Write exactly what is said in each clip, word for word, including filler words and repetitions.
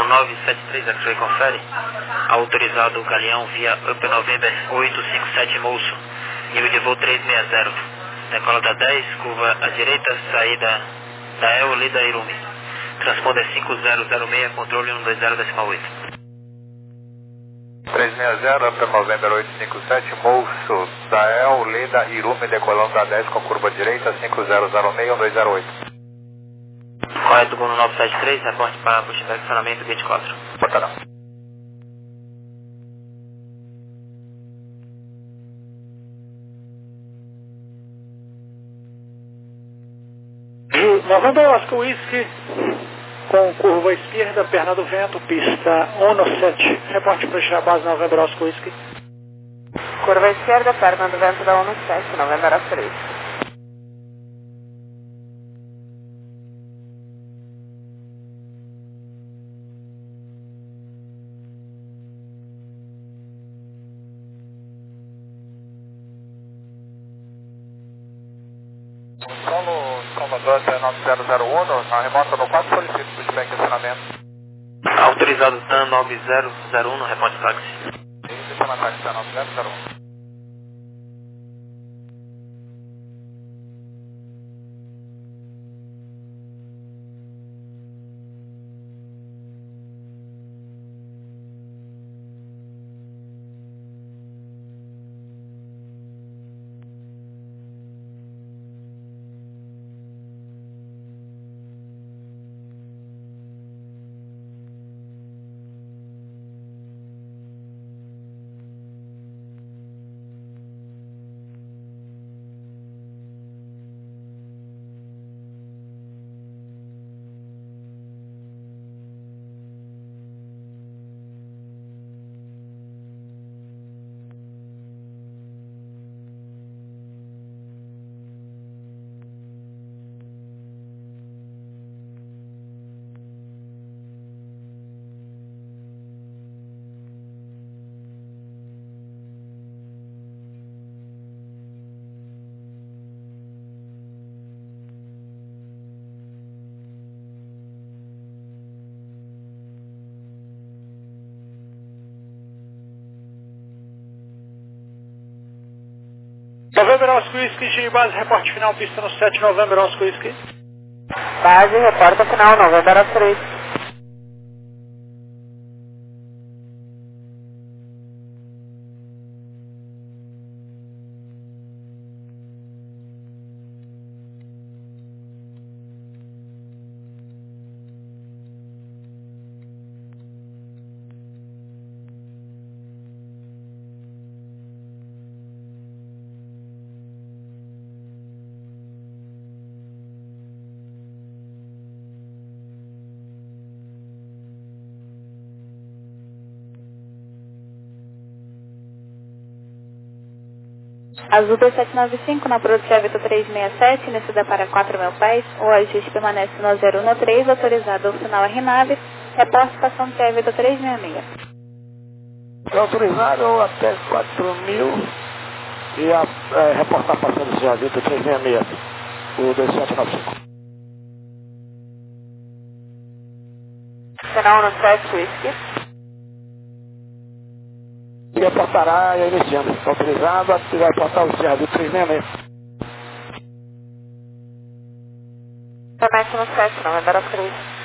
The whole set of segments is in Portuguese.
nove sete três, X-Ray confere. Autorizado o Galeão via Up November oito cinco sete Moço. Nível de voo trezentos e sessenta. Decola da dez, curva à direita, saída da El Lida Irumi. Transponder cinco zero zero seis, controle um dois zero decimal oito. trezentos e sessenta, Up November oito cinco sete Moço, da El Lida Irumi, decolando da dez com curva à direita, cinco zero zero seis, um dois zero oito. Correto, Gol nove sete três, reporte para pushback, funcionamento vinte e quatro. Portarão. Novembro Oscar Whisky, com curva esquerda, perna do vento, pista um sete. Reporte para a base Novembro Oscar Whisky. Curva esquerda, perna do vento da um sete, Novembro Oscar Whisky. Solo Salvador nove zero zero um, na remota no quatro, solicito pushback acionamento. Autorizado TAM nove zero zero um no reporte táxi. Isso, na táxi nove zero zero um. Novembro Oscar Whisky, de base, reporte final, pista no sete, Novembro Oscar Whisky. Base, reporta final, Novembro Oscar Whisky. Azul dois sete nove cinco, na produção Vitor trezentos e sessenta e sete, descida para quatro mil pés, o ajuste permanece no zero um três, autorizado o sinal R nave, reporte estação T Vitor trezentos e sessenta e seis. É autorizado até quatro mil e a, é, reportar passando já Vitor trezentos e sessenta e seis, o dois sete nove cinco. Sinal um sete Whisky. E reportará iniciando. Autorizado, e vai reportar o Serra Vitor trezentos e sessenta e seis. Promete no sete, Novembro Oscar Whisky.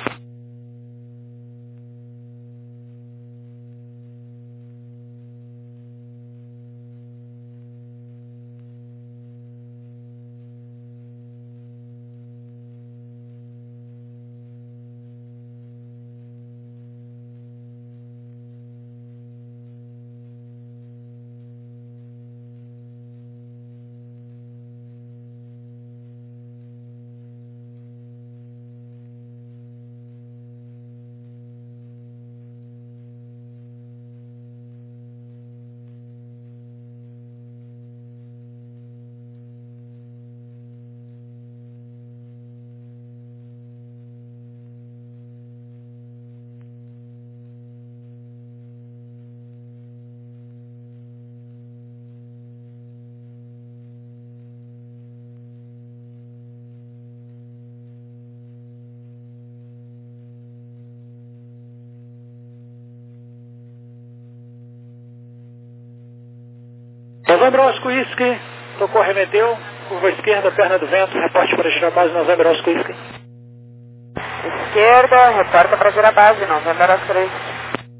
Novembro Oscar Whisky, tocou, remeteu, curva esquerda, perna do vento, reporte para girar base, Novembro Oscar Whisky. Esquerda, reporta para girar base, Novembro Oscar Whisky.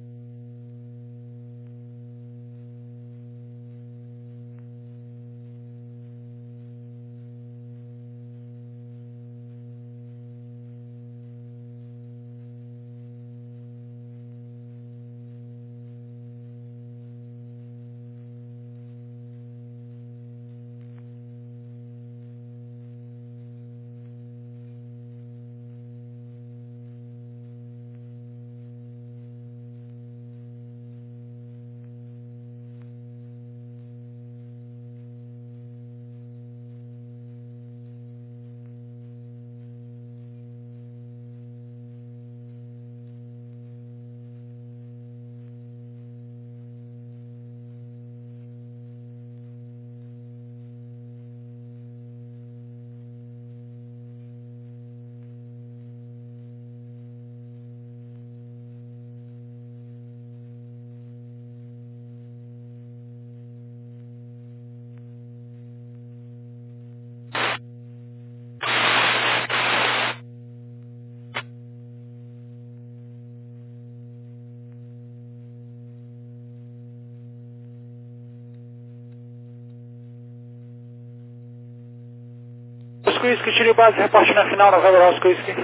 Whisky, tire base, reporte na final, Novembro Oscar Whisky.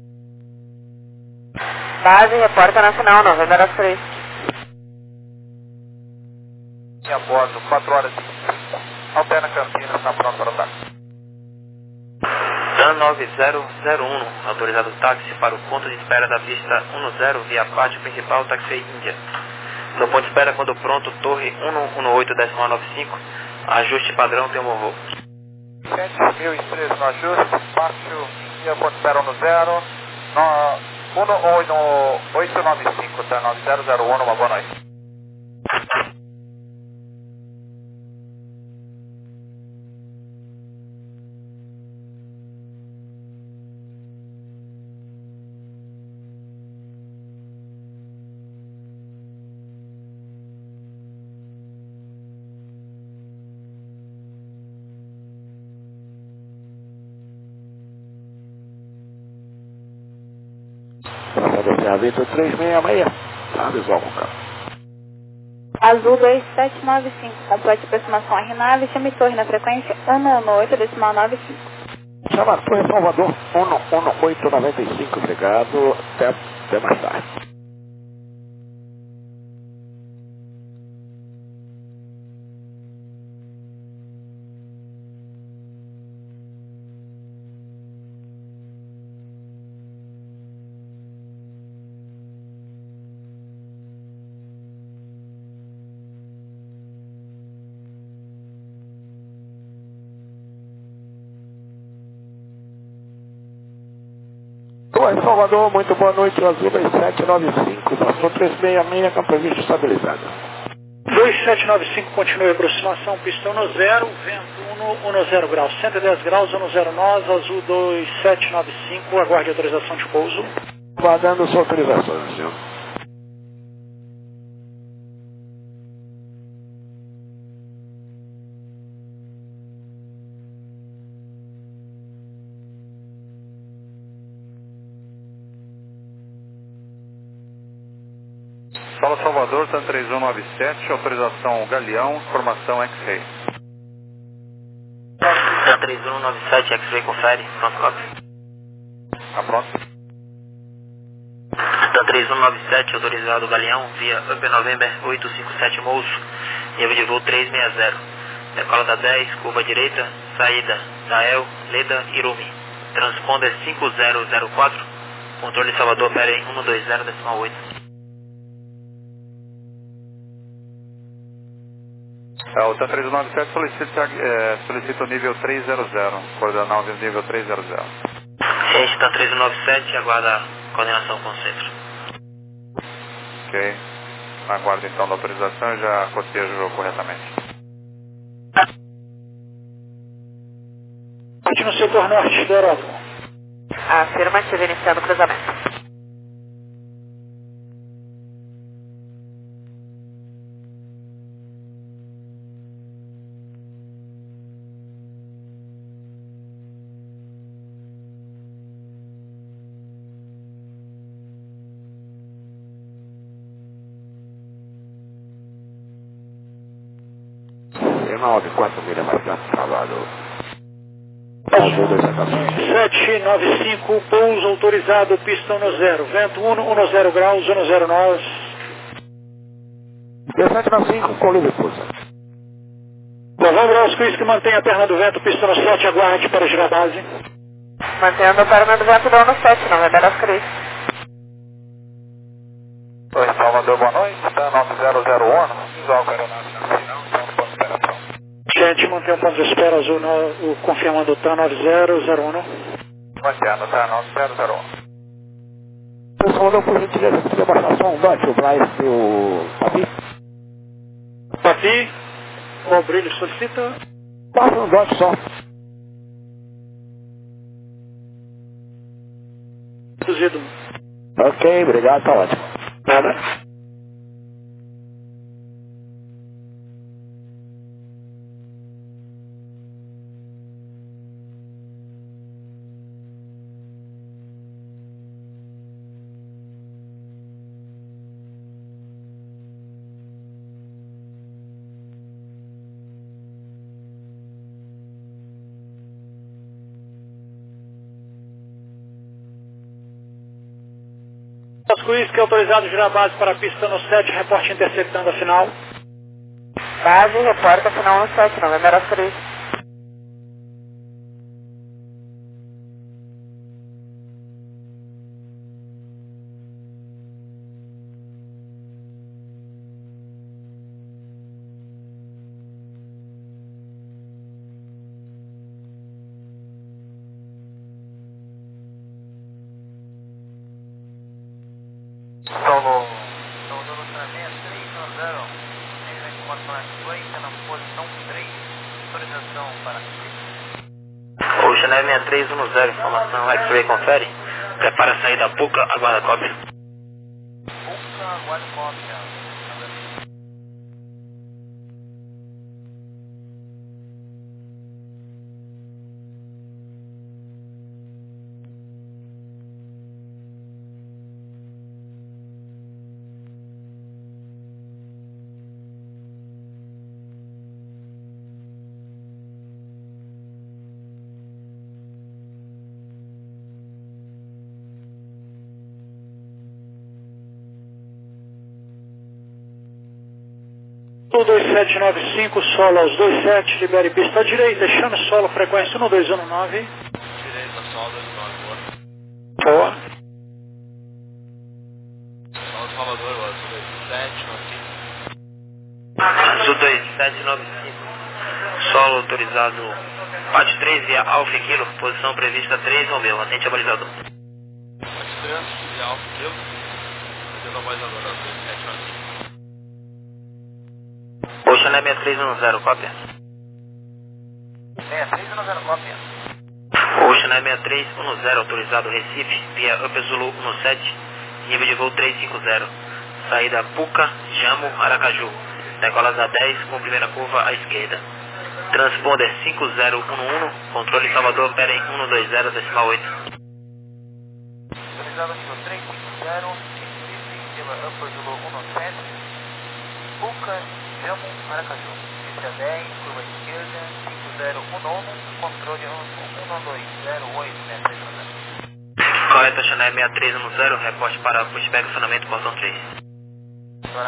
Base, reporta na final, Novembro Oscar Whisky. A bordo, quatro horas e cinco. Alterna Campinas, está pronto para andar. Dan nove zero zero um, autorizado táxi para o ponto de espera da pista dez via pátio principal, táxi Índia. No ponto de espera, quando pronto, torre cento e dezoito ponto noventa e cinco, ajuste padrão, tem um voo. sete mil e três no ajuste, pátio Índia, ponto espera um zero, um oito nove cinco, tá? nove zero zero um, uma boa noite. Vitor três seis seis, tá, visual com o carro. Azul dois sete nove cinco, complete aproximação a Renave, chame torre na frequência cento e dezoito ponto noventa e cinco. Chama Torre Salvador, cento e dezoito ponto noventa e cinco, obrigado, até, até mais tarde. Torre Salvador, muito boa noite, o Azul dois sete nove cinco, passou três seis seis, campo visto estabilizado. dois sete nove cinco, continue a aproximação, pistão no zero, vento dez graus, cento e dez graus, dez nós, Azul dois sete nove cinco, aguarde autorização de pouso. Aguardando sua autorização, senhor. Sala Salvador, TAM três um nove sete, autorização Galeão, formação X-Ray. TAM três um nove sete, X-Ray, confere, pronto, copy. Tá pronto? TAM três um nove sete, autorizado Galeão, via Up November oito cinco sete Moço, nível de voo três seis zero. Decola da dez, curva direita, saída, Dael, Leda, Irumi. Transponder cinco zero zero quatro, controle Salvador, pera em cento e vinte ponto oito. É, o TAM três um nove sete solicita, é, solicita o nível três zero zero, coordenar o nível três zero zero. Gente, TAM três um nove sete, aguarda a coordenação com o centro. Ok. Aguardo então da autorização e já cotejo corretamente. Parte no setor norte do aeródromo. Afirmativo, iniciando o cruzamento. nove, quatro milhas mais perto, Salvador. sete nove cinco, pouso autorizado, pista um zero, vento um zero graus, um zero nós. sete nove cinco, com livre pousa. Novembro Oscar, que mantém a perna do vento, pista no sete, aguarde para girar base. Mantendo a perna do vento da no sete, Novembro Oscar. Oi, Salvador, boa noite. Está nove zero zero um, visual com a aeronave na final, então no ponto de operação. Gente, mantém o ponto de espera azul, no, o, confirmando o T A nove zero zero um. Mantendo, tá nove zero zero um. Pessoal, não por gentileza, você podia baixar só um dot, o Braz e o Papi? Papi, qual brilho solicita? Baixa um dot só. Reduzido. Ok, obrigado, tá ótimo. Nada. Oscar, autorizado a girar base para a pista no sete, reporte interceptando a final. Base, reporta a final no sete, Novembro Oscar. Solo, Salvador Luciana seis três um zero, tem a informação X-Way, está na posição três, autorização para Ocean sessenta e três um zero, informação X-Ray, confere, prepara a saída da Puca, aguarda a cópia. Puca, aguarda a cópia. dois sete nove cinco, solo aos dois sete, libere pista à direita, chame solo, frequência um dois um nove. Direita, solo dois nove, boa. Boa. Solo Salvador, boa, azul dois sete nove cinco. Azul dois sete nove cinco, solo autorizado, parte três via Alfa Kilo, posição prevista três, Romeu, atente a balizador. Parte três via Alfa Kilo, atende a balizador, azul dois sete nove cinco. Ocean sessenta e três um zero, cópia. sessenta e três um zero, cópia. Ocean sessenta e três um zero, autorizado Recife, via Up Zulu um sete, nível de voo trezentos e cinquenta. Saída Puca, Jamo, Aracaju. Decolas a dez, com primeira curva à esquerda. Transponder cinco zero um um, controle Salvador, pera em um dois zero, decimal oito. Autorizado nível trezentos e cinquenta, Recife, pela Up Zulu um sete, Puca, Jamo, Aracaju. Pista dez, curva esquerda, cinco zero um nove, controle um dois zero oito, meta de Correto, Ocean sessenta e três um zero, reporte para pushback, acionamento, portão três. Bora.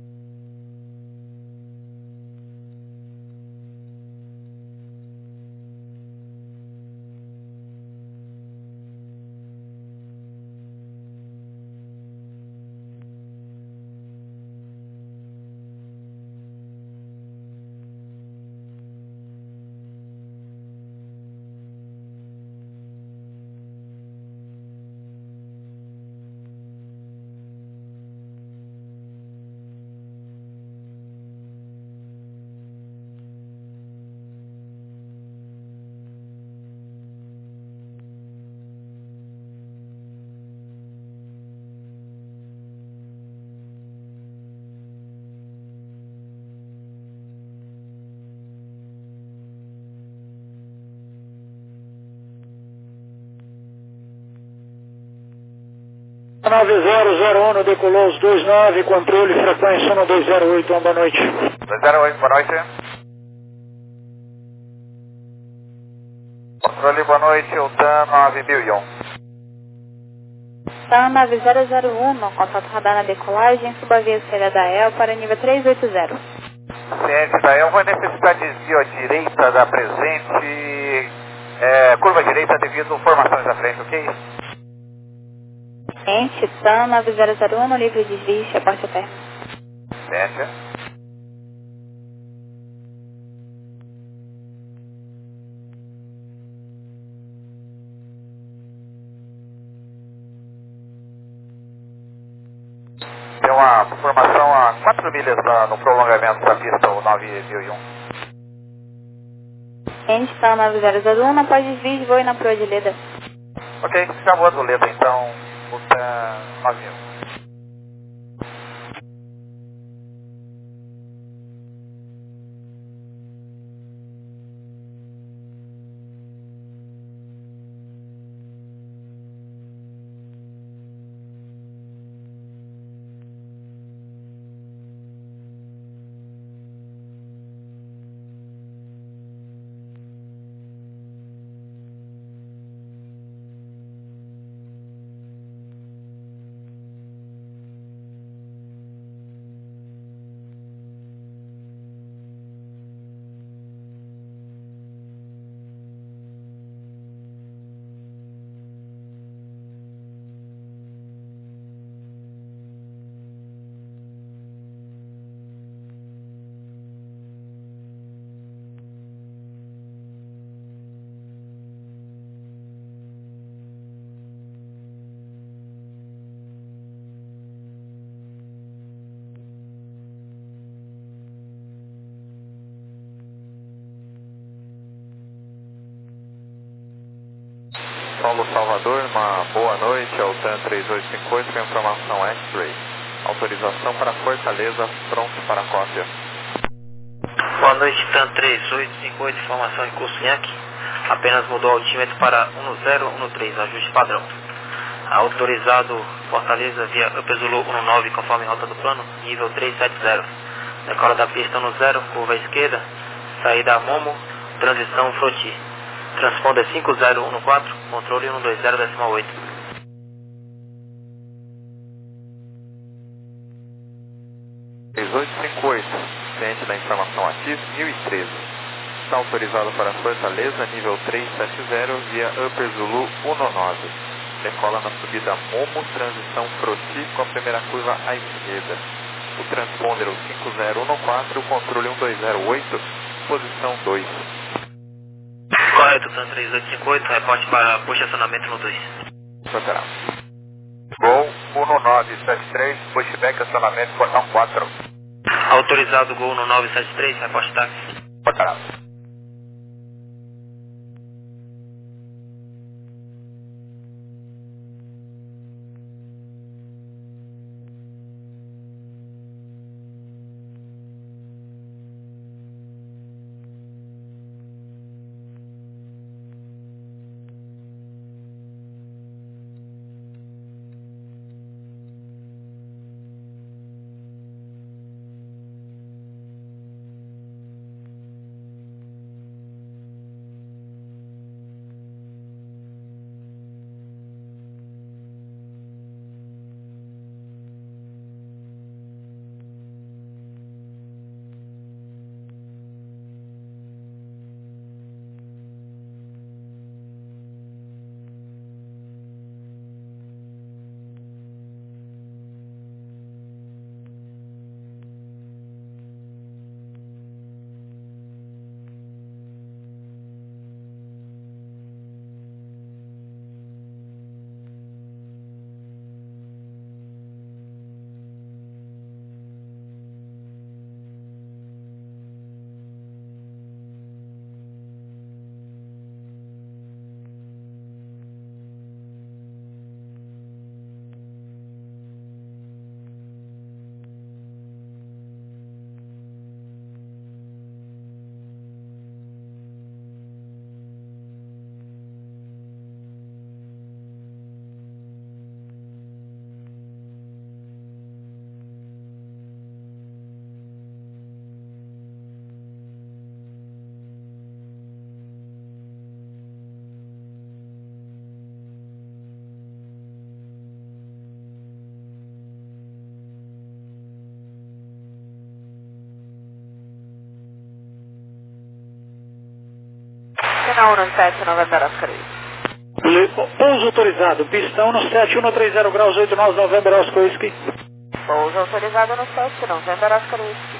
nove zero zero um, decolou aos dois nove, controle frequência um dois zero oito, boa noite. dois zero oito, boa noite. Controle, boa noite, Otan nove mil e um. TAM nove zero zero um, contato radar na decolagem, suba a via saída da E L para nível trezentos e oitenta. Ciente da E L, vai necessitar desvio à direita da presente, é, curva direita devido a formações da frente, ok? Ciente, TAM nove zero zero um, no livre desvio, reporte a terra. Ciente. Tem uma formação a quatro milhas na, no prolongamento da pista, o nove mil e um. Ciente, TAM nove zero zero um, após desvio, voe na proa de Leda. Ok, já vou do Leda então, Otan nove mil. Paulo Salvador, uma boa noite, Otan três oito cinco oito, com informação X-Ray. Autorização para Fortaleza, pronto para cópia. Boa noite, TAM três oito cinco oito, informação em curso Yankee. Apenas mudou o altímetro para um zero um três, ajuste padrão. Autorizado Fortaleza via Upper Zulu um nove, conforme rota do plano, nível trezentos e setenta. Decola da pista um zero, curva à esquerda, saída Momo, transição Froti. Transponder cinco zero um quatro, controle um dois zero decimal oito. três oito cinco oito, ciente da informação ativa mil e treze. Está autorizado para Fortaleza, nível trezentos e setenta, via Upper Zulu um nove. Decola na subida Momo, transição Froti, com a primeira curva à esquerda. O transponder o cinco zero um quatro, controle um dois zero oito, posição dois. Correto, TAM três oito cinco oito, reporte para posicionamento no dois. Soterá. Gol um nove sete três, pushback, acionamento, portão quatro. Autorizado Gol um nove sete três, reporte táxi. Portará. Lima um sete, November Oscar Whisky. Pouso autorizado, pistão no sete um três zero graus, oito nove, November Oscar Whisky. Pouso autorizado no sete, November Oscar Whisky.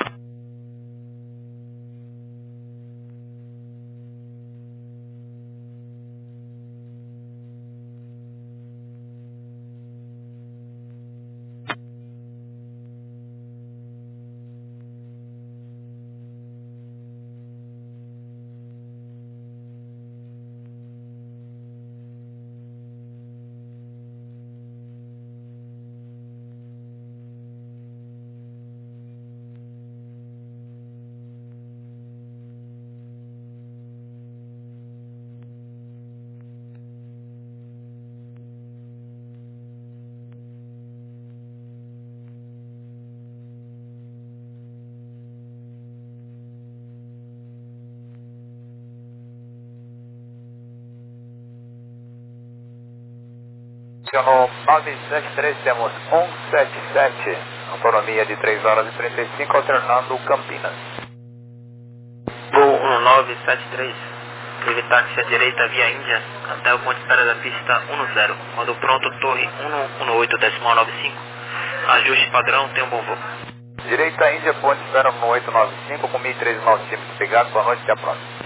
No nove sete três temos um sete sete, autonomia de três horas e trinta e cinco, alternando Campinas. Gol um nove sete três, livre táxi à direita via Índia, até o ponto de espera da pista um zero. Quando pronto, torre um um oito decimal nove cinco, ajuste padrão, tem um bom voo. Direita Índia, ponto de espera um oito nove cinco, com mil e treze nautímetros. Obrigado, boa noite, até a próxima.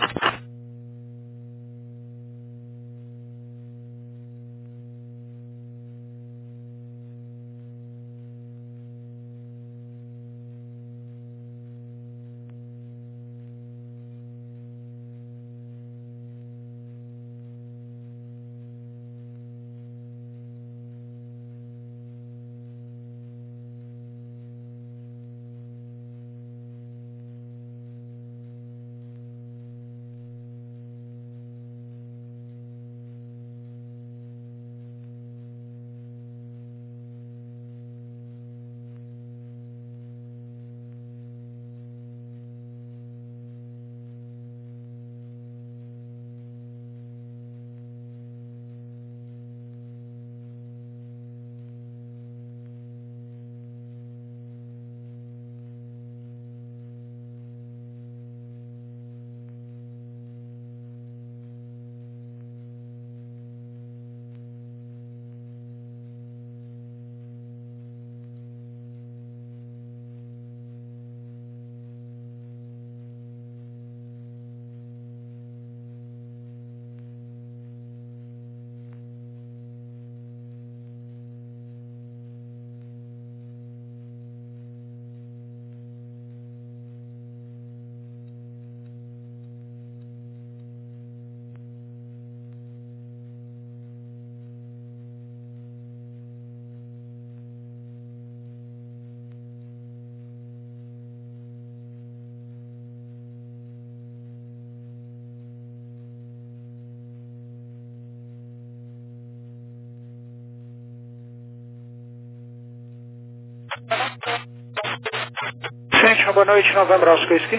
Gente, boa noite, November Oscar Whisky.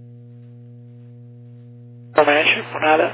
Realmente, por nada.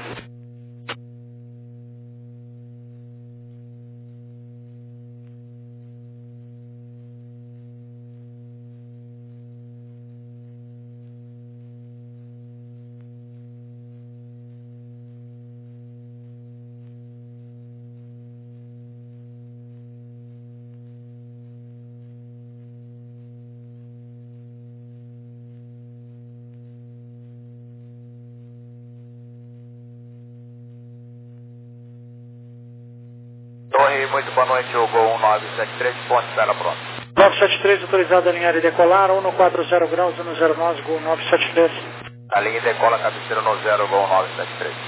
Torre, muito boa noite, o Gol um nove sete três, ponto de espera pronto. nove sete três, autorizado a alinhar e decolar, um quatro zero graus, um zero nove, Gol nove sete três. A linha decola, cabeceira no zero, Gol um nove sete três.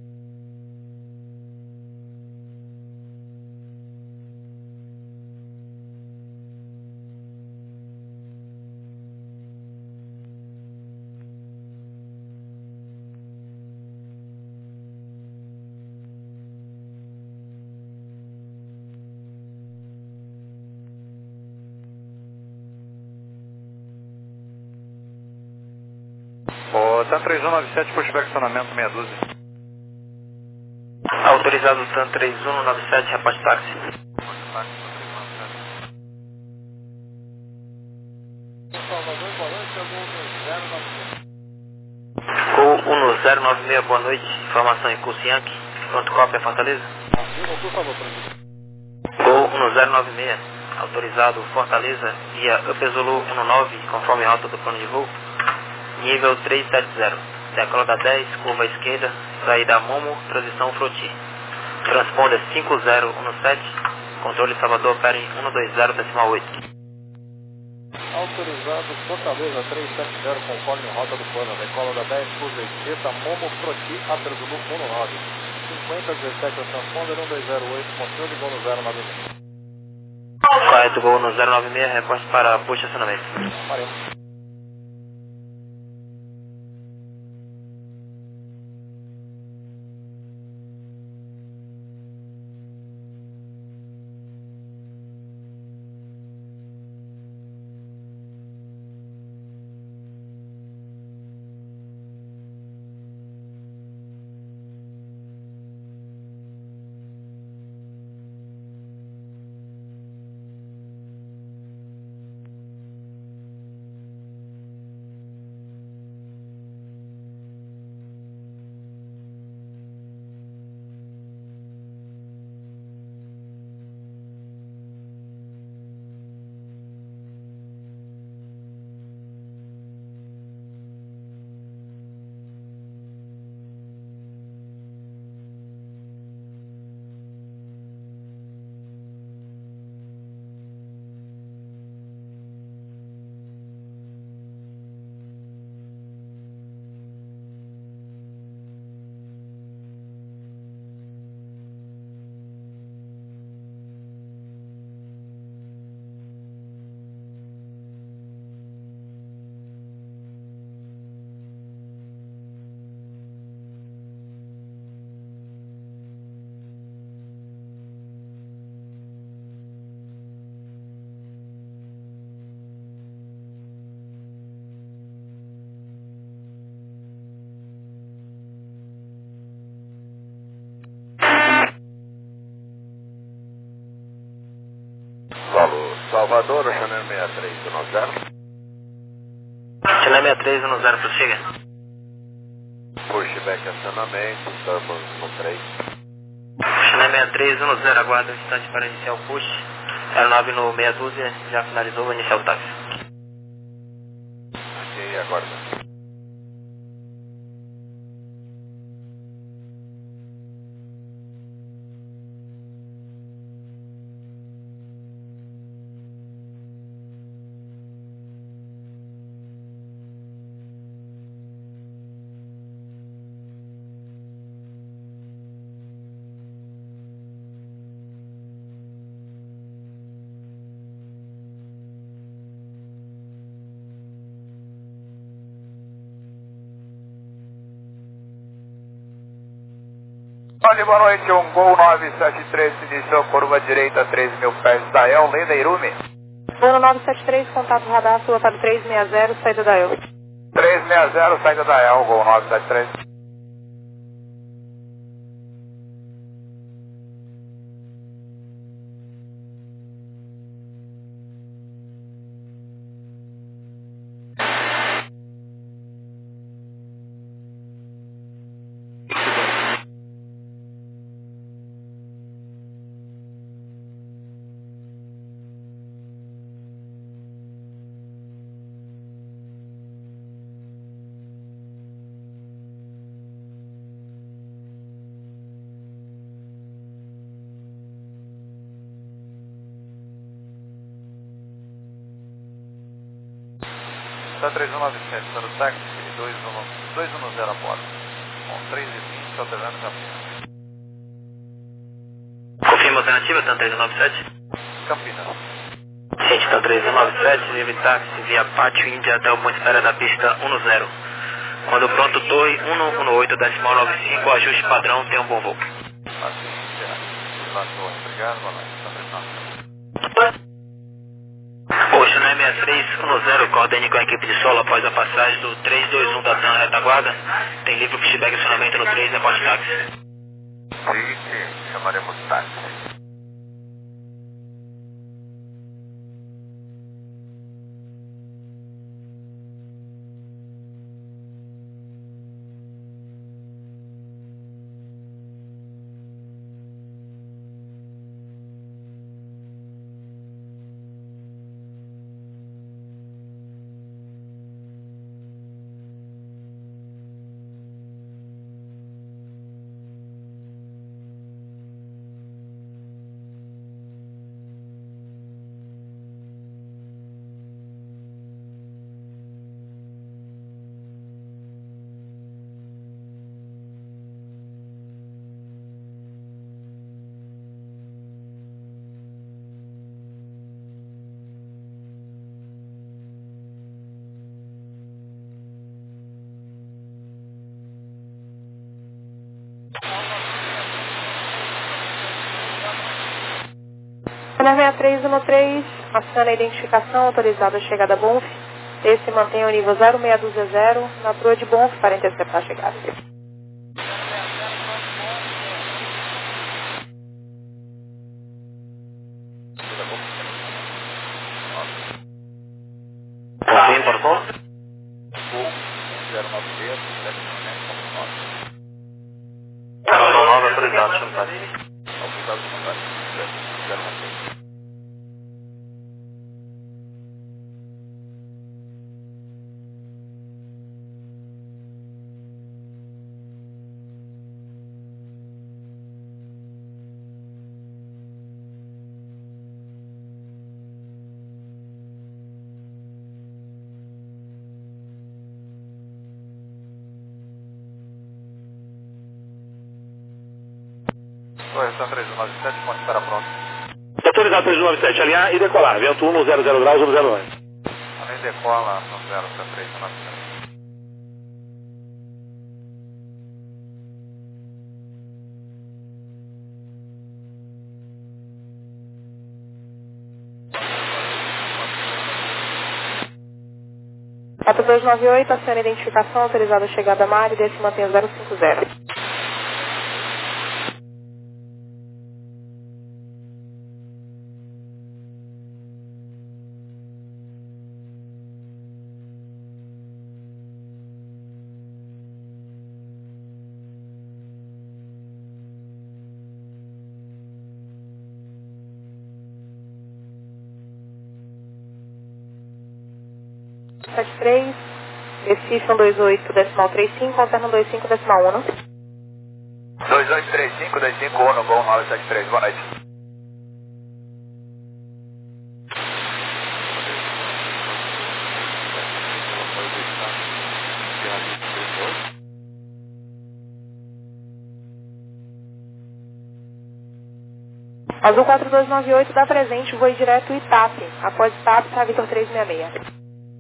O TAM três um nove sete, pushback estacionamento meia dúzia. Autorizado TAM três um nove sete, reparte táxi. Gol um zero nove seis, boa noite. Informação em curso Yankee. Pronto, cópia Fortaleza. Por favor, Francisco. Gol um zero nove seis. Autorizado Fortaleza via Upezulu nove, conforme rota do plano de voo. Nível trezentos e setenta. Decola da dez, curva esquerda, saída Momo, transição Froti. Transponder cinco zero um sete, controle Salvador, Peren cento e vinte, decimal oito. Autorizado Fortaleza trezentos e setenta, conforme rota do plano. Decola da dez, curva esquerda, Momo, Froti, Upezulu nove. cinquenta dezessete, transponder cento e vinte e oito, controle Gol no zero nove seis. Correto, Gol no zero nove seis, reporte para push acionamento. Faremos. Salvador, Chanel sessenta e três, um zero. Chanel sessenta e três, um zero, prossiga. Pushback acionamento, estamos no três. Chanel sessenta e três, um zero, aguarda um instante para iniciar o push. zero nove no meia dúzia, já finalizou, vou iniciar o táxi. Ok, aguarda. Olha, boa noite, um Gol nove sete três, iniciou curva direita, treze mil pés, Dael, Lenda Irume. Gol nove sete três, contato radar, sua para trezentos e sessenta, saída da El. trezentos e sessenta, saída da El, Gol nove sete três. Está três um nove sete, para o táxi, dois um zero a bordo. Com três e vinte, alterando Campinas. Confirma a alternativa, TAM três um nove sete. Campinas. Gente, TAM três um nove sete, livre táxi via Pátio Índia até o ponto de espera da pista um zero. Quando pronto, Torre cento e oito, decimal nove cinco, ajuste padrão, tenha um bom voo. Assim, será. Obrigado, boa noite. TAM três um nove sete. Ocean sessenta e três, um zero, coordene com a equipe de solo após a passagem do três dois um da TAM retaguarda. Tem livre pushback acionamento no três, reporte táxi. Sim, sim, chamaremos táxi. Cessna seis três um três, aciona a identificação, autorizado a chegada a Bonf. Esse mantém o nível zero seis dois zero na proa de Bonf para interceptar a chegada. Confirme, por favor. zero nove seis, sete nove Carol nove, autorizado, chantagem. autorizado de contagem. zero nove seis. Correção três um nove sete, ponte para pronto. Autorizado três um nove sete, alinhar e decolar. Vento um no zero zero graus, um zero nove. Além decola no zero três um nove sete. quatro dois nove oito, aciona a identificação, autorizado a chegada a mar e desse mantém o zero cinco zero. sete três, Recife um dois oito, decimal trinta e cinco, alterno dois cinco, decimal um. dois oito três cinco, dois cinco um, Gol nove sete três, boa noite. Azul quatro dois nove oito, dá presente, voe direto Itape. Após Itape, para Vitor três seis seis.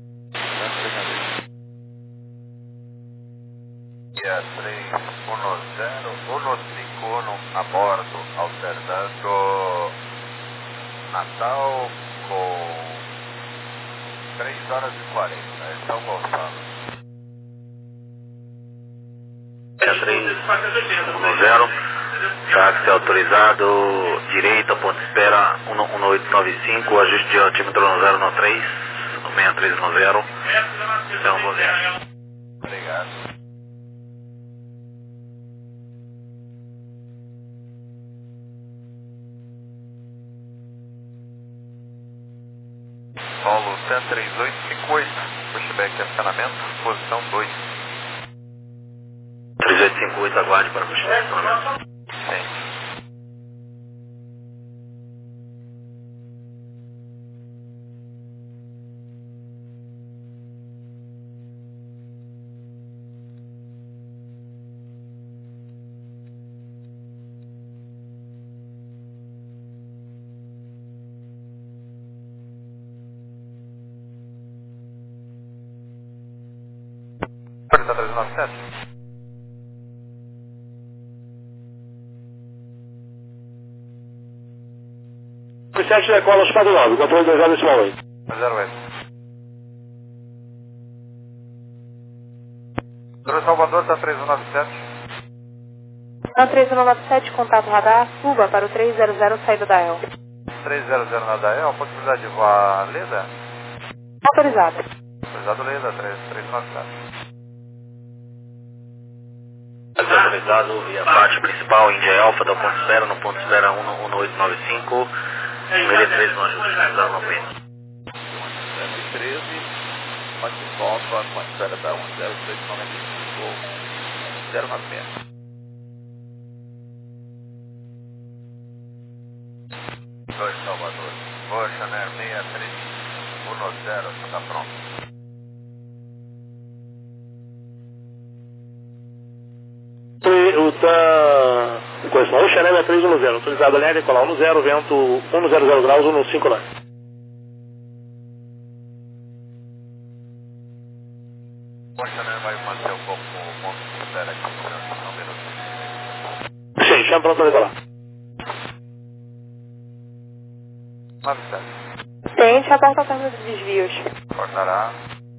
três um zero um cinco um a bordo, alternando Natal com três horas e quarenta. Esse é o Gonçalo. três um zero, táxi autorizado, direita, ponto espera, um oito nove cinco, ajuste de altímetro no zero um três, no seis três um zero, é um bom dia. Obrigado. Paulo Tan três oito cinco oito, pushback acionamento, posição dois. três oito cinco oito, aguarde para pushback acionamento. Sim. três nove sete. sete decola, Chicago nove, controle dois zero decimal oito. zero oito. Doutor Salvador, está três um nove sete. Na três um nove sete, contato radar, suba para o três zero zero, saída da E L. três zero zero na D A E L, possibilidade de voar Leda? Autorizado. Autorizado Leda, três um nove sete. Autorizado via parte principal, Índia Alfa, da ponto espera, no ponto espera um oito nove cinco, número três no ajuste, zero noventa. treze, ponte volta, ponte espera da um zero três nove cinco, zero nove seis. dois Salvador, Ocean Air seis três um zero, está pronto. O TAM, correção, Ocean Air três um zero, autorizado a linha decolar um zero, vento um zero zero graus, um cinco nove. Ocean Air vai manter um pouco o ponto de espera aqui, número Sim, chama pronto a decolar. nove sete. Tente a porta término de desvios. Cortará.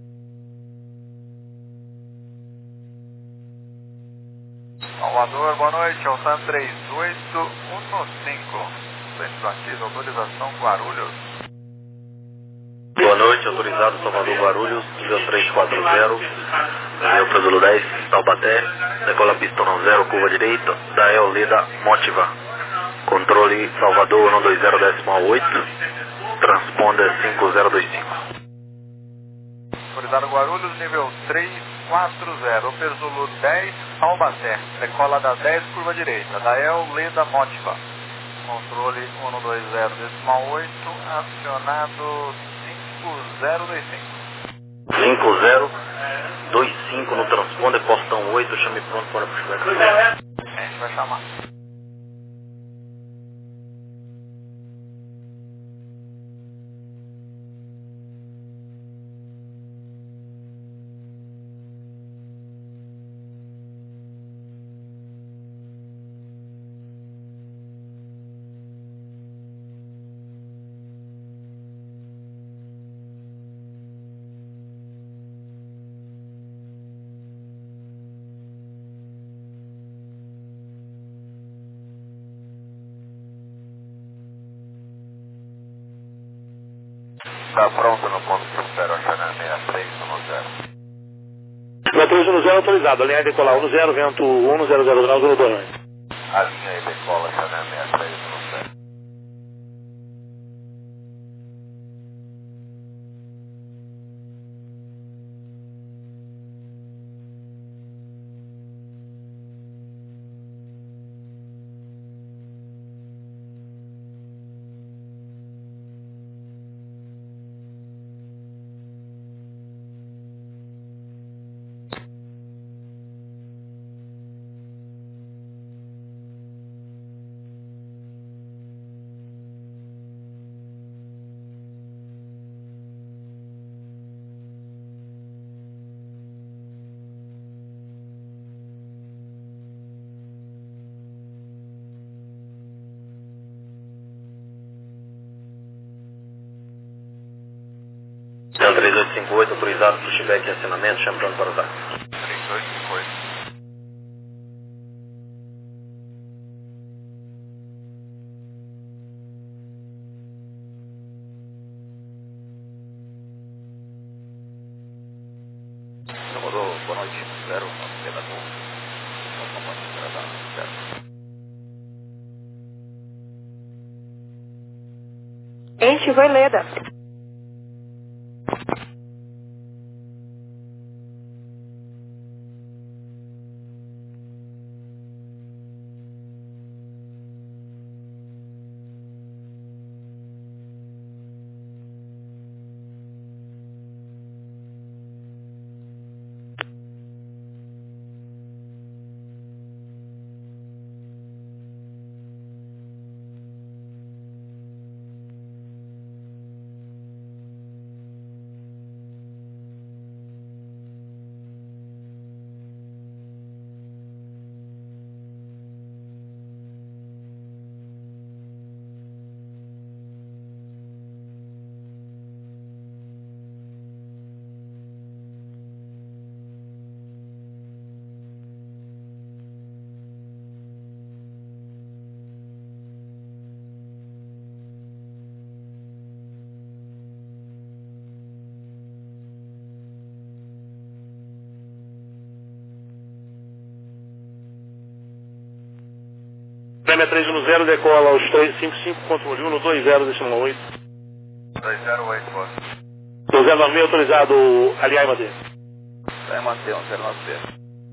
Salvador, boa noite, Altan três oito um cinco. Centro ativo, autorização Guarulhos. Boa noite, autorizado Salvador Guarulhos, nível três quatro zero, nível Presulo dez, Taubaté, decola pistão zero, curva direita, da Eoleda Motiva. Controle Salvador um dois zero decimal oito, transponder cinco zero dois cinco. Autorizado Guarulhos, nível três quatro zero, Presulo dez, Taubaté, decola da dez, curva direita, da Eoleda Motiva. Controle um dois zero decimal oito, acionado cinco zero dois cinco. cinco zero dois cinco no transponder, portão oito, chame pronto para puxar. A gente vai chamar. Está pronto no ponto de espera, Xané seis três um zero. seis três um zero autorizado, a linha decolar um zero, vento um zero zero graus, um dois. A linha aí decola, Xané seis três um zero. Céu três oito cinco oito, autorizado, pushback e acionamento, chame pronto para usar. três oito cinco oito. Salvador, boa noite, zero, operador. Enche Veleda. seis três um zero, decola os três cinco cinco, controle um dois zero decimal oito. dois zero oito, boa. dois zero nove seis, autorizado, aliar e manter. Vai manter um zero nove seis.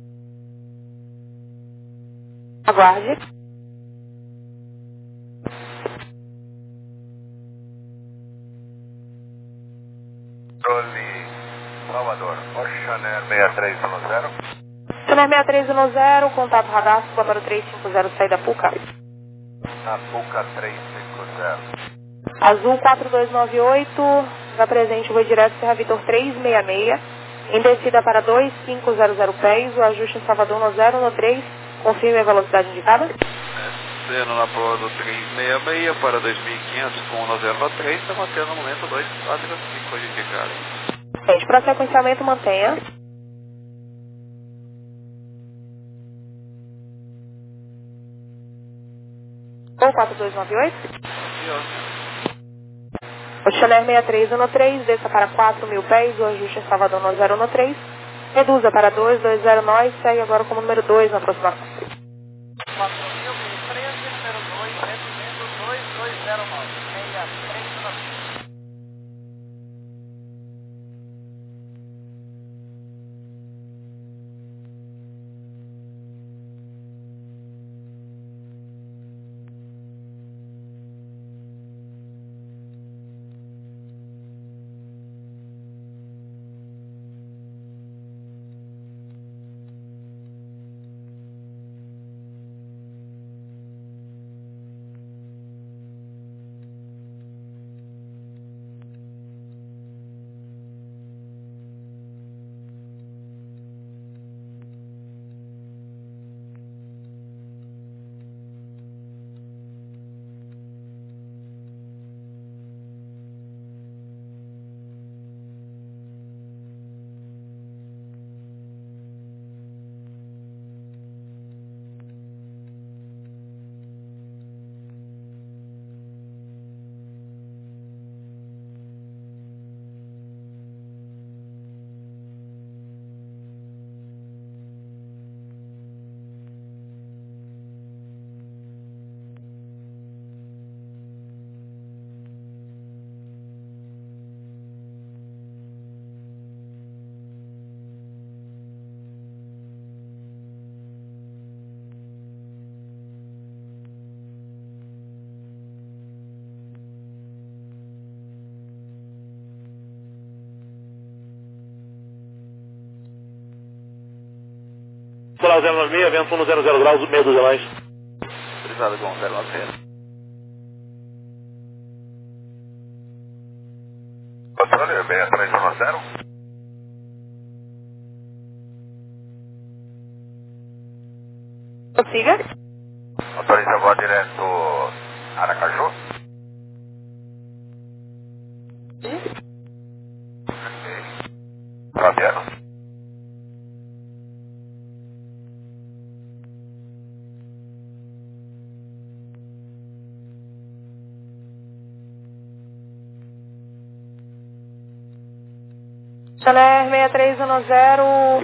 Aguarde. Controle Salvador, Oceaner seis três um zero. Oceaner seis três um zero, contato radar, suba para o três cinco zero, saída Puca. Na Puca três cinco zero. Azul quatro dois nove oito, na presente voo direto Serra Vitor três seis seis, em descida para dois cinco zero zero pés, o ajuste em Salvador no zero no três, confirme a velocidade indicada. Sendo na prova do três seis seis para dois mil e quinhentos com um zero três, está mantendo no momento dois quatro cinco hoje de cara. Gente, para sequenciamento mantenha. Ou quatro dois nove oito. Oceaner seis três um três, desça para quatro mil pés, o ajuste em Salvador no zero um três. Reduza para dois dois zero nove, segue agora como número dois na aproximação. quatro mil e treze, número dois, recebendo dois dois zero nove, seis três um nove. Nicolau zero nove seis, vento um zero zero graus, meia dúzia mais. Autorizado com zero nove seis. Controle, seis três um zero. Consiga. Autoriza voar direto Aracaju. Ok. Fabiano. Oceaner seis três um zero.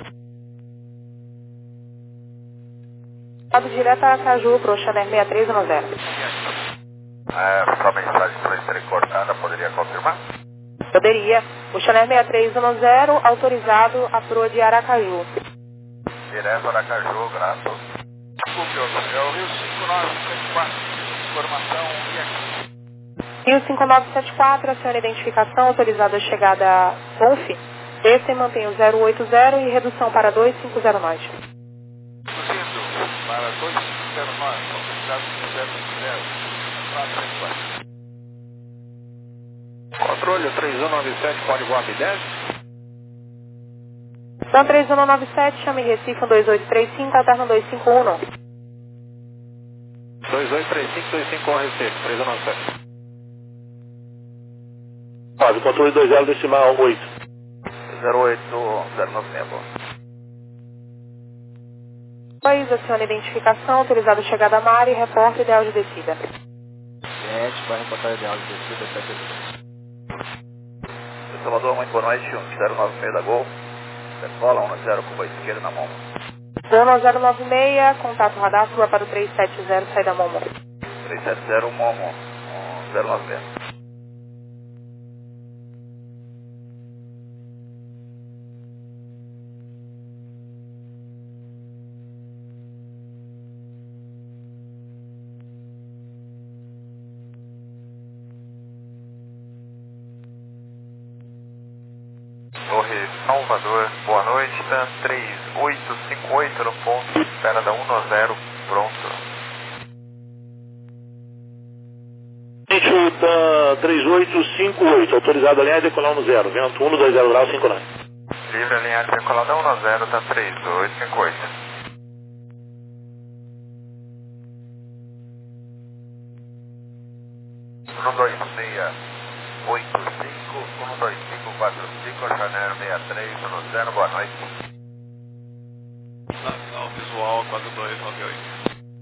Lado direto a Aracaju para o Oceaner seis três um zero. É, sua mensagem para ser cortada, poderia confirmar? Poderia. Oceaner seis três um zero, autorizado a proa de Aracaju. Direto Aracaju, grato. Desculpe, é o Rio cinco nove sete quatro. Informação e aqui. Rio cinco nove sete quatro, aciona identificação, autorizado a chegada a Bonf. Desça e mantém o zero oito zero e redução para dois cinco zero nove. Reduzindo para dois cinco zero nove, autorizado zero cinco zero, quatro sete quatro. Controle três um nove sete, código A B dez. São três um nove sete, chame Recife dois oito três cinco, alterno dois cinco um. dois oito três cinco, dois cinco um Recife, três um nove sete. Quase, controle dois zero decimal oito. zero oito zero nove seis. País, aciona identificação, autorizado a chegada a mar e reporte ideal de descida. Gente, vai reportar ideal de descida, sete Salvador, muito boa noite, um zero nove seis da Gol. Decola, um zero, curva esquerda na Momo. Gol zero nove seis, contato radar, suba para o três sete zero, sai da Momo. três sete zero, Momo, um zero nove seis. Torre Salvador, boa noite, tá três oito cinco oito no ponto, espera da um zero, pronto. Gente, tá três oito cinco oito, autorizado a alinhar e decolar um zero, vento um dois zero graus, cinco nove. Livre alinhar e decolar da um zero, tá três oito cinco oito. um dois seis oito cinco, um dois cinco quatro cinco, Chanel seis três um zero, boa noite. Nacional visual quatro dois nove oito.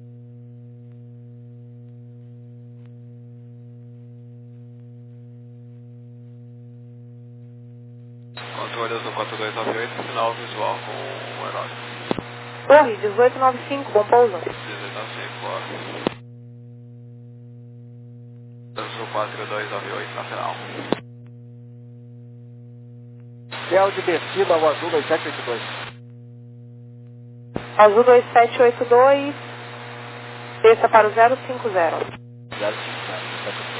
Controle azul quatro dois nove oito, sinal visual com o aeródromo. Torre dezoito noventa e cinco, bom pouso. dezoito noventa e cinco, bora. Azul quatro dois nove oito, nacional. Céu de descida ao azul dois sete oito dois. Azul dois sete oito dois, desça para o zero cinco zero. zero cinco zero.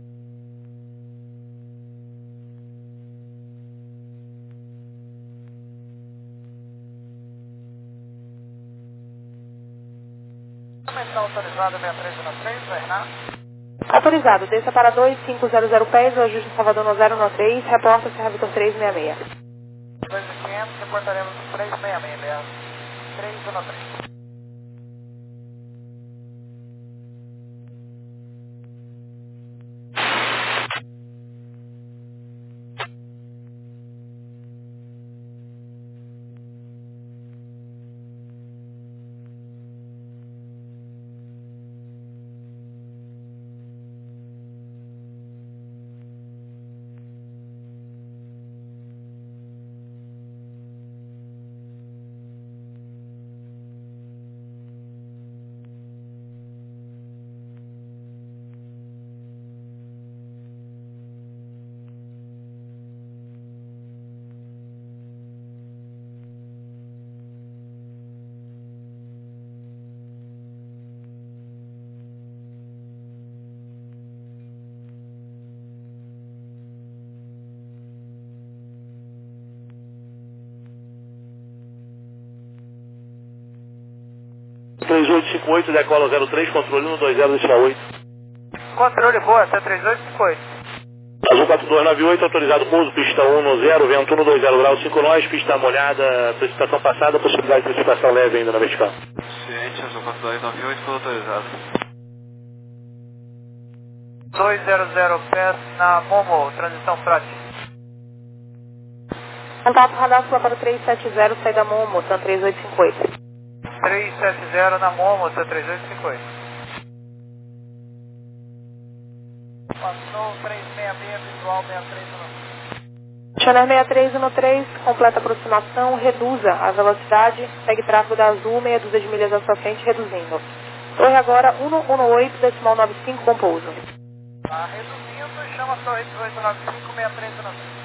Está autorizado seis três um três, vai Renato. Autorizado, desça para dois cinco zero zero pés, o ajuste em Salvador no zero um três, reporta Serra Vitor três seis seis. dois mil e quinhentos, reportaremos três seis seis, Leandro. três um três. três oito cinco oito, decola zero três, controle um dois zero, decimal oito. Controle boa, até três oito cinco oito. Azul quatro dois nove oito, autorizado pouso, pista um no zero, vento um dois zero graus, cinco nós, pista molhada, precipitação passada, possibilidade de precipitação leve ainda na vertical. Ciente, azul quatro dois nove oito, tudo autorizado. dois zero zero pés na Momo, transição prática. Contato radar sua para o três sete zero, saída Momo, Tan três oito cinco oito. três sete zero na Momo, Tan três oito cinco oito. Passou três seis seis, visual seis três um. Channel seis três um três, completa aproximação, reduza a velocidade, segue tráfego da Azul, meia dúzia de milhas à sua frente, reduzindo. Torre agora um um oito, decimal nove cinco, com pouso. Tá reduzindo, chama a torre dezoito nove cinco, seis três um três.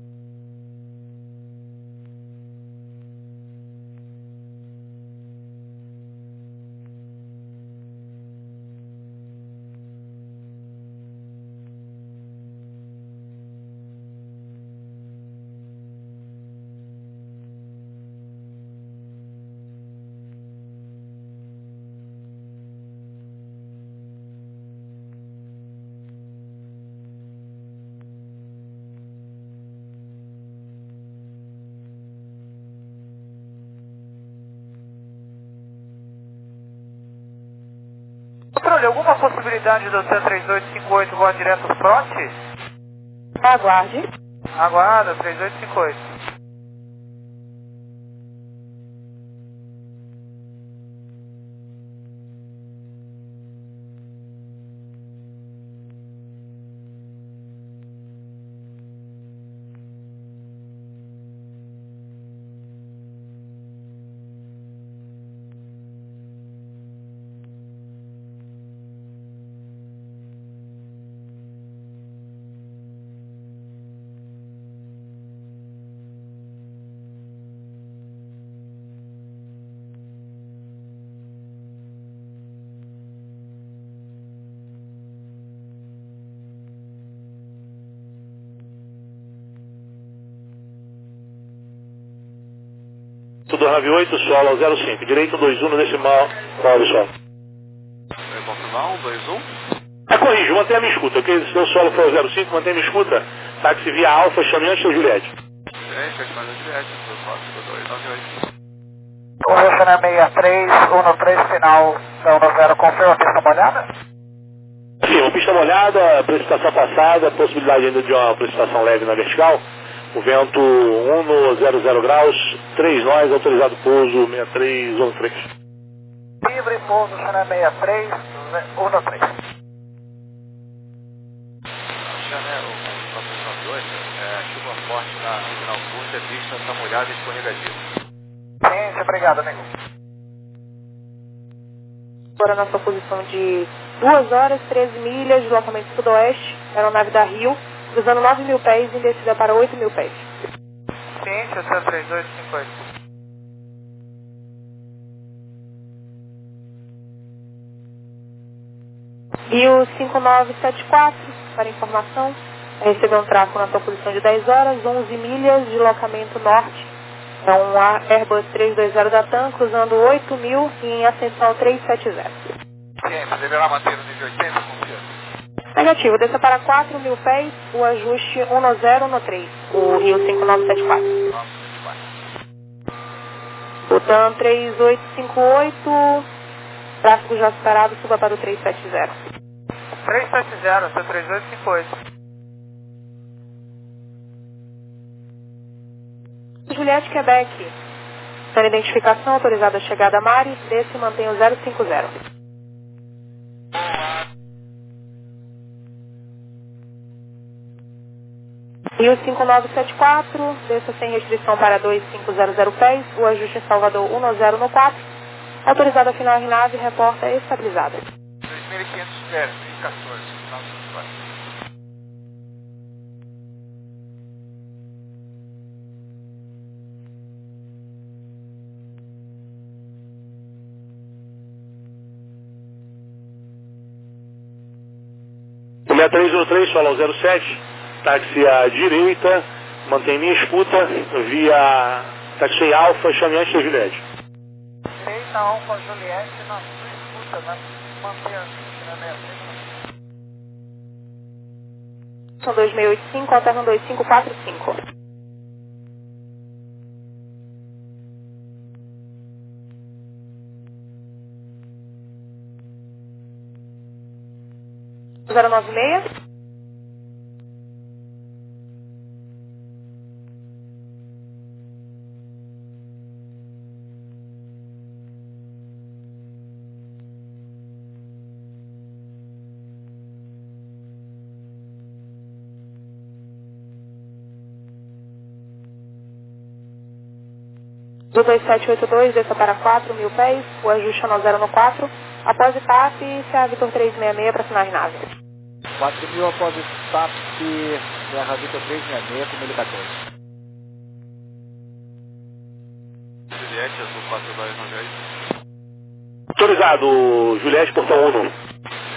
Controle, alguma possibilidade do C três oito cinco oito voar direto do front? Aguarde. Aguarda, três oito cinco oito. dois nove oito, solo ao zero cinco, direito dois um no decimal, nove solo. Vai confirmar, um dois um. Ah, corrijo, mantenha a minha escuta, ok? Se o solo for zero cinco, mantenha a minha escuta, táxi via Alfa, chame antes do Juliette. Ciente, vai chamar o Juliette, quatro dois nove oito. Correção seis três um três, final, então no zero, confirma a pista molhada? Sim, uma pista molhada, precipitação passada, possibilidade ainda de uma precipitação leve na vertical. O vento um no zero zero graus, três nós, autorizado pouso sessenta e três um três. Livre, pouso sessenta e três um três. Jané, o quatrocentos e noventa e oito, é, chuva forte na regional curta, pista está molhada e escorregadia. Sim, obrigado, amigo. Agora na sua posição de duas horas, treze milhas, deslocamento sudoeste, aeronave da Rio, cruzando nove mil pés em descida para oito mil pés. Ciência, C três dois cinco oito. Rio cinco nove sete quatro, para informação, recebeu um tráfego na sua posição de dez horas, onze milhas, deslocamento norte. É um Airbus trezentos e vinte da TAM, cruzando oito mil e em ascensão trezentos e setenta. Ciência, deverá manter o nível oitenta, confia. Negativo, desça para quatro mil pés, o ajuste um zero um três, o Rio cinco nove sete quatro. O TAM três oito cinco oito, tráfego já superado, suba para o trezentos e setenta. trezentos e setenta, C três oito cinco oito. Juliette, Quebec. Sem identificação, autorizada a chegada a Mari, desce e mantém o zero cinco zero. Rio cinco nove sete quatro, desça sem restrição para dois cinco zero zero pés, o ajuste em Salvador um zero um quatro, autorizada a final nave, reporta estabilizada. dois mil e quinhentos pés, mil e quatorze, final do quatro. sessenta e três um três, fala ao zero sete, táxi à direita, mantém minha escuta, via táxi Alfa, chame antes da Juliette. Direita Alfa Juliette, na sua escuta, né? Manter a sessenta e três. São dois seis oito cinco, alterna dois cinco quatro cinco. zero nove seis. Do dois sete oito dois, desça para quatro mil pés, o ajuste é zero no quatro. Após o T A P, Serra Vitor trezentos e sessenta e seis para final de nave. quatro mil após o T A P, Serra Vitor trezentos e sessenta e seis com mil e quatorze. Juliette, azul quatro dois nove oito. Autorizado, Juliette, portão um.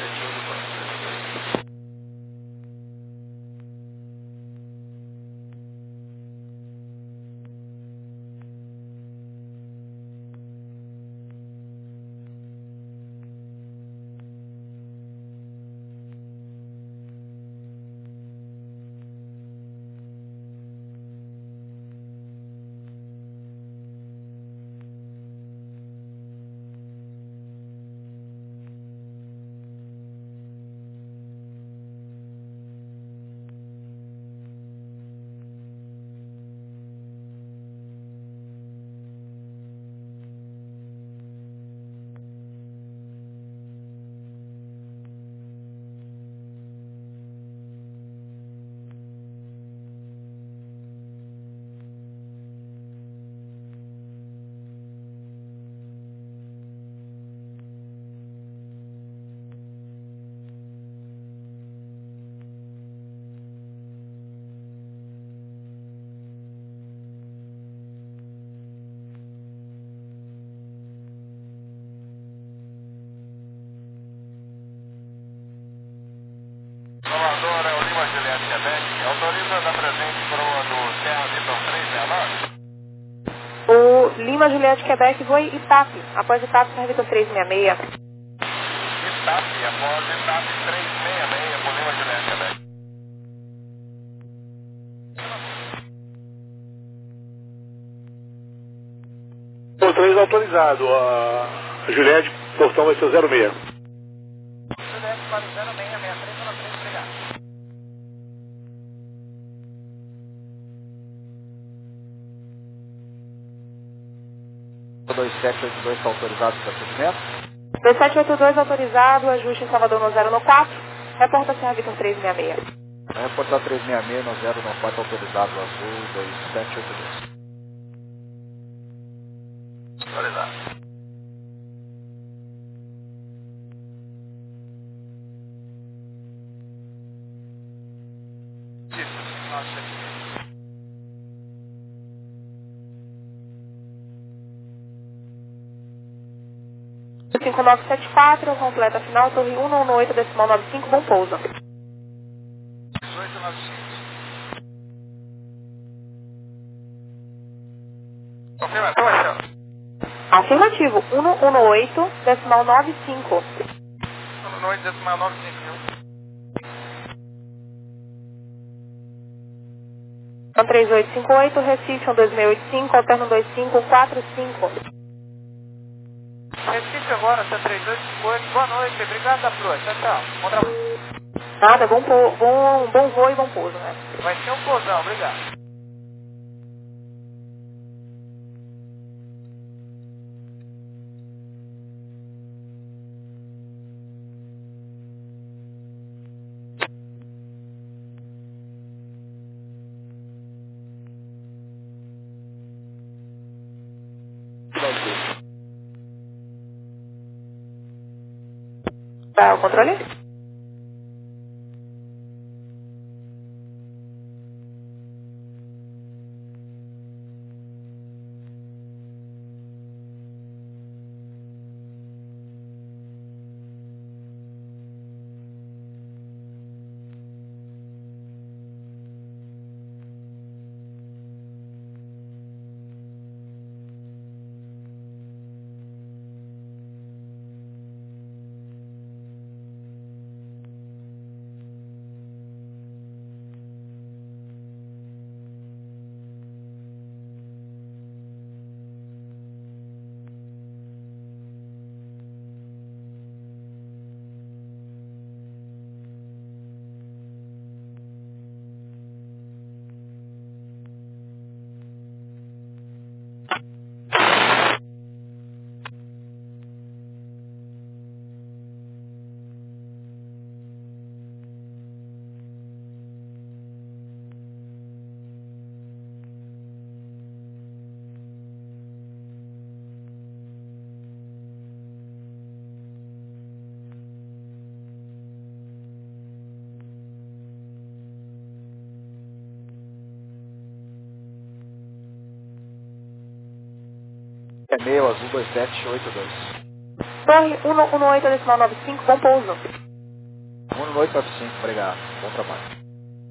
Salvador, é o Lima Juliette Quebec, autoriza da presente para o do Serra Vitor trezentos e sessenta e nove. O Lima Juliette Quebec foi I T A P. Após o T A P, Serra Vitor trezentos e sessenta e seis. I T A P, após I T A P trezentos e sessenta e seis, por Lima Juliette Quebec. O três autorizado, a Juliette, portão vai ser zero seis. Juliette para zero seis seis. dois sete oito dois está autorizado para procedimento. dois sete oito dois autorizado, ajuste em Salvador no zero no quatro, reporta Serra Vitor trezentos e sessenta e seis. Vai reportar trezentos e sessenta e seis no zero no quatro autorizado, azul dois sete oito dois. Autorizado. Isso, nossa. cinco nove sete quatro, completa final, torre um nove oito, decimal nove cinco, bom pouso. dezoito nove cinco. Confirmação, Marcelo. Afirmativo, um nove oito, decimal nove cinco. um nove oito, decimal nove cinco, viu? um três oito cinco oito, Recife, um dois seis oito cinco, alterno dois cinco quatro cinco. Recife agora, C três dois cinco oito, boa noite, obrigado da Pro, tchau, tchau, bom trabalho. Nada, bom, po- bom, bom voo e bom pouso, né? Vai ser um pousão, obrigado. Tá, o controle? É meio azul dois sete oito dois. Torre um nove oito, decimal nove cinco, bom pouso. um nove oito nove cinco, obrigado. Bom trabalho.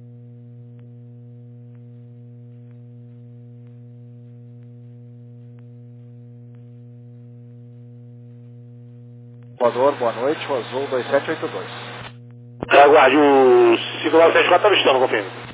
Voador, boa noite, o azul dois sete oito dois. Aguarde o cinco nove sete quatro, está avistando, confirme.